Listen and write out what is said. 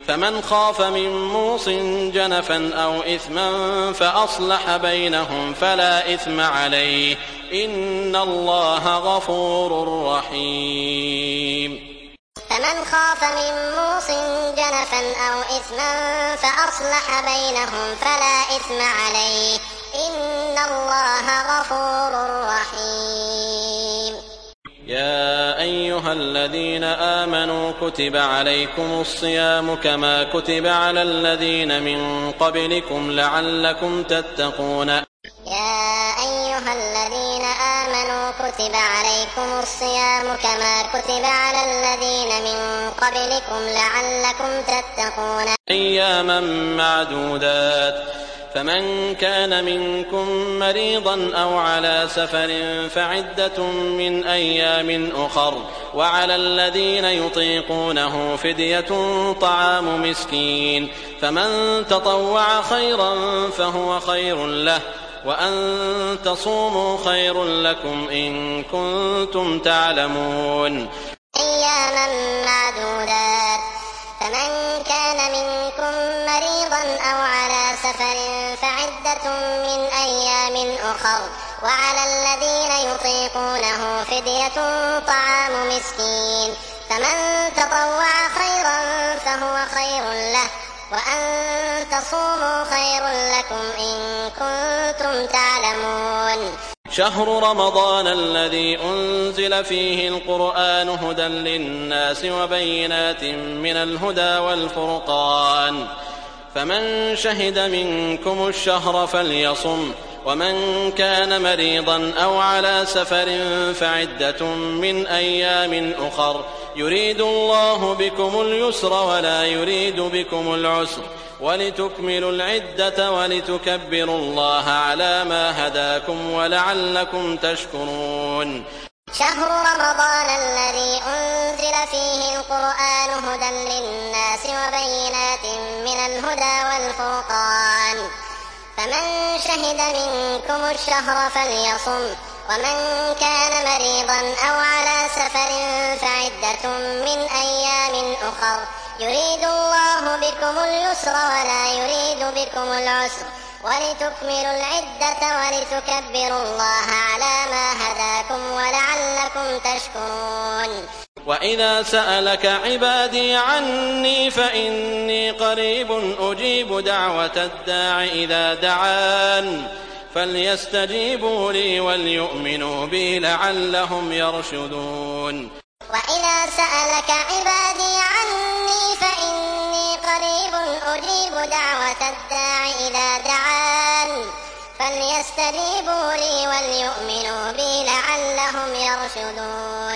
فمن خاف من موص جنفا أو إثما فأصلح بينهم فلا إثم عليه إن الله غفور رحيم. فمن خاف من موص جنفا أو إثما فأصلح بينهم فلا إثم عليه إن الله غفور رحيم. يا أيها الذين آمنوا كتب عليكم الصيام كما كتب على الذين من قبلكم لعلكم تتقون. يا أيها الذين آمنوا كتب عليكم الصيام كما كتب على الذين من قبلكم لعلكم تتقون. أياما معدودات فمن كان منكم مريضا أو على سفر فعدة من أيام أخر وعلى الذين يطيقونه فدية طعام مسكين فمن تطوع خيرا فهو خير له وأن تصوموا خير لكم إن كنتم تعلمون. أياما معدودات فمن كان منكم مريضا أو على سفر فعدة من أيام أخر وعلى الذين يطيقونه فدية طعام مسكين فمن تطوع خيرا فهو خير له وأن تصوموا خير لكم إن كنتم تعلمون. شهر رمضان الذي أنزل فيه القرآن هدى للناس وبينات من الهدى والفرقان فمن شهد منكم الشهر فليصم ومن كان مريضا أو على سفر فعدة من أيام أخر يريد الله بكم اليسر ولا يريد بكم العسر ولتكملوا العدة ولتكبروا الله على ما هداكم ولعلكم تشكرون. شهر رمضان الذي أنزل فيه القرآن هدى للناس وبينات من الهدى والفرقان فمن شهد منكم الشهر فليصم ومن كان مريضا أو على سفر فعدة من أيام أخر يريد الله بكم اليسر ولا يريد بكم العسر ولتكملوا العدة ولتكبروا الله على ما هداكم ولعلكم تشكرون. وإذا سألك عبادي عني فإني قريب أجيب دعوة الداع إذا دعان فليستجيبوا لي وليؤمنوا بي لعلهم يرشدون. وإذا سألك عبادي عني فإني قريب أجيب دعوة الداع إذا دعان فليستجيبوا لي وليؤمنوا بي لعلهم يرشدون.